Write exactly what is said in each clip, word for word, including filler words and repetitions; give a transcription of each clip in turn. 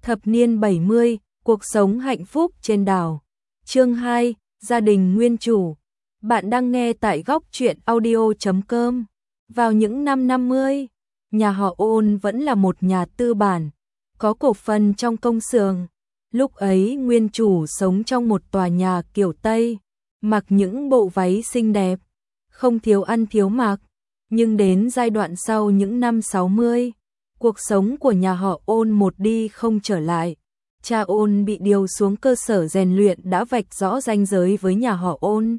Thập niên bảy mươi, cuộc sống hạnh phúc trên đảo. Chương hai, gia đình nguyên chủ. Bạn đang nghe tại góc truyện audio chấm com. Vào những năm năm mươi, nhà họ Ôn vẫn là một nhà tư bản, có cổ phần trong công xưởng. Lúc ấy nguyên chủ sống trong một tòa nhà kiểu Tây, mặc những bộ váy xinh đẹp, không thiếu ăn thiếu mặc. Nhưng đến giai đoạn sau những năm sáu mươi, cuộc sống của nhà họ Ôn một đi không trở lại. Cha Ôn bị điều xuống cơ sở rèn luyện đã vạch rõ ranh giới với nhà họ Ôn.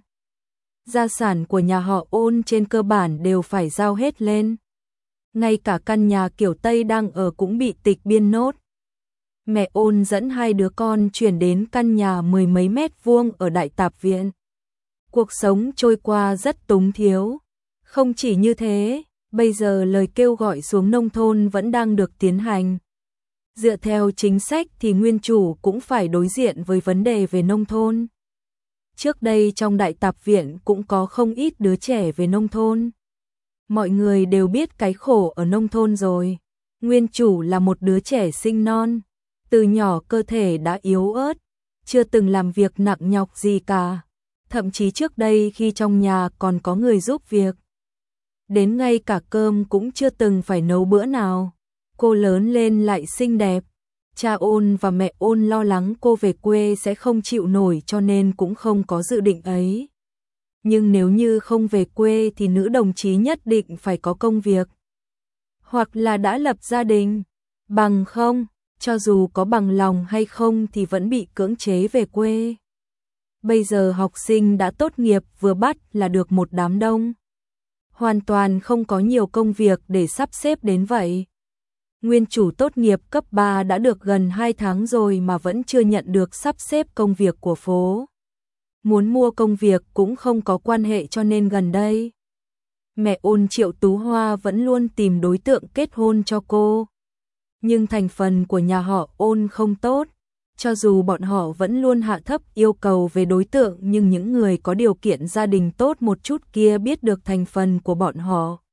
Gia sản của nhà họ Ôn trên cơ bản đều phải giao hết lên. Ngay cả căn nhà kiểu Tây đang ở cũng bị tịch biên nốt. Mẹ Ôn dẫn hai đứa con chuyển đến căn nhà mười mấy mét vuông ở Đại Tạp Viện. Cuộc sống trôi qua rất túng thiếu. Không chỉ như thế, bây giờ lời kêu gọi xuống nông thôn vẫn đang được tiến hành. Dựa theo chính sách thì nguyên chủ cũng phải đối diện với vấn đề về nông thôn. Trước đây trong Đại Tạp Viện cũng có không ít đứa trẻ về nông thôn. Mọi người đều biết cái khổ ở nông thôn rồi. Nguyên chủ là một đứa trẻ sinh non, từ nhỏ cơ thể đã yếu ớt, chưa từng làm việc nặng nhọc gì cả. Thậm chí trước đây khi trong nhà còn có người giúp việc, đến ngay cả cơm cũng chưa từng phải nấu bữa nào. Cô lớn lên lại xinh đẹp. Cha Ôn và mẹ Ôn lo lắng cô về quê sẽ không chịu nổi cho nên cũng không có dự định ấy. Nhưng nếu như không về quê thì nữ đồng chí nhất định phải có công việc, hoặc là đã lập gia đình. Bằng không, cho dù có bằng lòng hay không thì vẫn bị cưỡng chế về quê. Bây giờ học sinh đã tốt nghiệp vừa bắt là được một đám đông. Hoàn toàn không có nhiều công việc để sắp xếp đến vậy. Nguyên chủ tốt nghiệp cấp ba đã được gần hai tháng rồi mà vẫn chưa nhận được sắp xếp công việc của phố. Muốn mua công việc cũng không có quan hệ cho nên gần đây mẹ Ôn Triệu Tú Hoa vẫn luôn tìm đối tượng kết hôn cho cô. Nhưng thành phần của nhà họ Ôn không tốt. Cho dù bọn họ vẫn luôn hạ thấp yêu cầu về đối tượng nhưng những người có điều kiện gia đình tốt một chút kia biết được thành phần của bọn họ,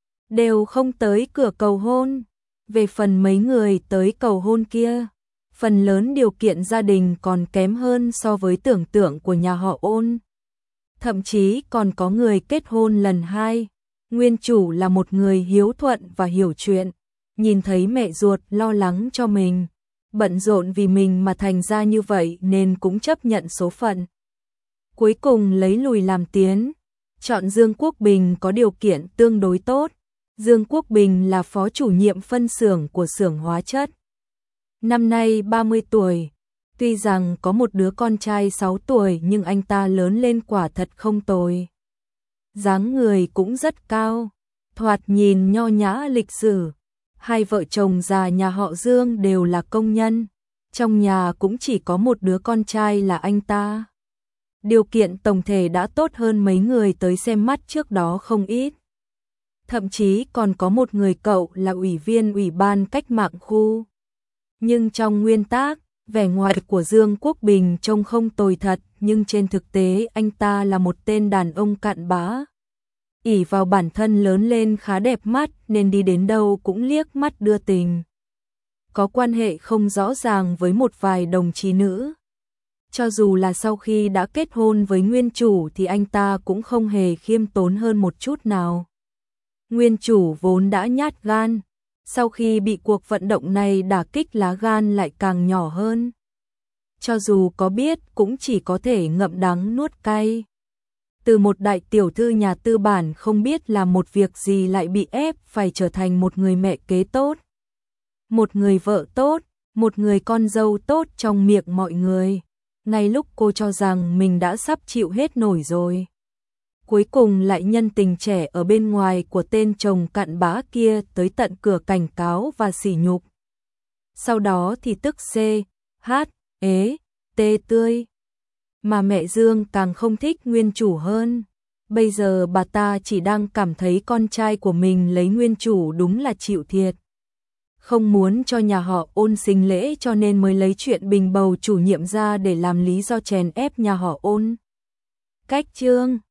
đều không tới cửa cầu hôn. Về phần mấy người tới cầu hôn kia, phần lớn điều kiện gia đình còn kém hơn so với tưởng tượng của nhà họ Ôn. Thậm chí còn có người kết hôn lần hai. Nguyên chủ là một người hiếu thuận và hiểu chuyện, nhìn thấy mẹ ruột lo lắng cho mình, bận rộn vì mình mà thành ra như vậy nên cũng chấp nhận số phận. Cuối cùng lấy lùi làm tiến, chọn Dương Quốc Bình có điều kiện tương đối tốt. Dương Quốc Bình là phó chủ nhiệm phân xưởng của xưởng hóa chất. Năm nay ba mươi tuổi, tuy rằng có một đứa con trai sáu tuổi nhưng anh ta lớn lên quả thật không tồi. Dáng người cũng rất cao, thoạt nhìn nho nhã lịch sự. Hai vợ chồng già nhà họ Dương đều là công nhân, trong nhà cũng chỉ có một đứa con trai là anh ta. Điều kiện tổng thể đã tốt hơn mấy người tới xem mắt trước đó không ít. Thậm chí còn có một người cậu là ủy viên ủy ban cách mạng khu. Nhưng trong nguyên tắc, vẻ ngoài của Dương Quốc Bình trông không tồi thật, nhưng trên thực tế anh ta là một tên đàn ông cặn bã. Ỷ vào bản thân lớn lên khá đẹp mắt nên đi đến đâu cũng liếc mắt đưa tình. Có quan hệ không rõ ràng với một vài đồng chí nữ. Cho dù là sau khi đã kết hôn với nguyên chủ thì anh ta cũng không hề khiêm tốn hơn một chút nào. Nguyên chủ vốn đã nhát gan, sau khi bị cuộc vận động này đả kích lá gan lại càng nhỏ hơn. Cho dù có biết cũng chỉ có thể ngậm đắng nuốt cay. Từ một đại tiểu thư nhà tư bản không biết làm một việc gì lại bị ép phải trở thành một người mẹ kế tốt, một người vợ tốt, một người con dâu tốt trong miệng mọi người. Ngay lúc cô cho rằng mình đã sắp chịu hết nổi rồi, cuối cùng lại nhân tình trẻ ở bên ngoài của tên chồng cặn bã kia tới tận cửa cảnh cáo và sỉ nhục. Sau đó thì tức C, H, ế, tê tươi. Mà mẹ Dương càng không thích nguyên chủ hơn. Bây giờ bà ta chỉ đang cảm thấy con trai của mình lấy nguyên chủ đúng là chịu thiệt. Không muốn cho nhà họ Ôn sinh lễ cho nên mới lấy chuyện bình bầu chủ nhiệm ra để làm lý do chèn ép nhà họ Ôn. Cách chương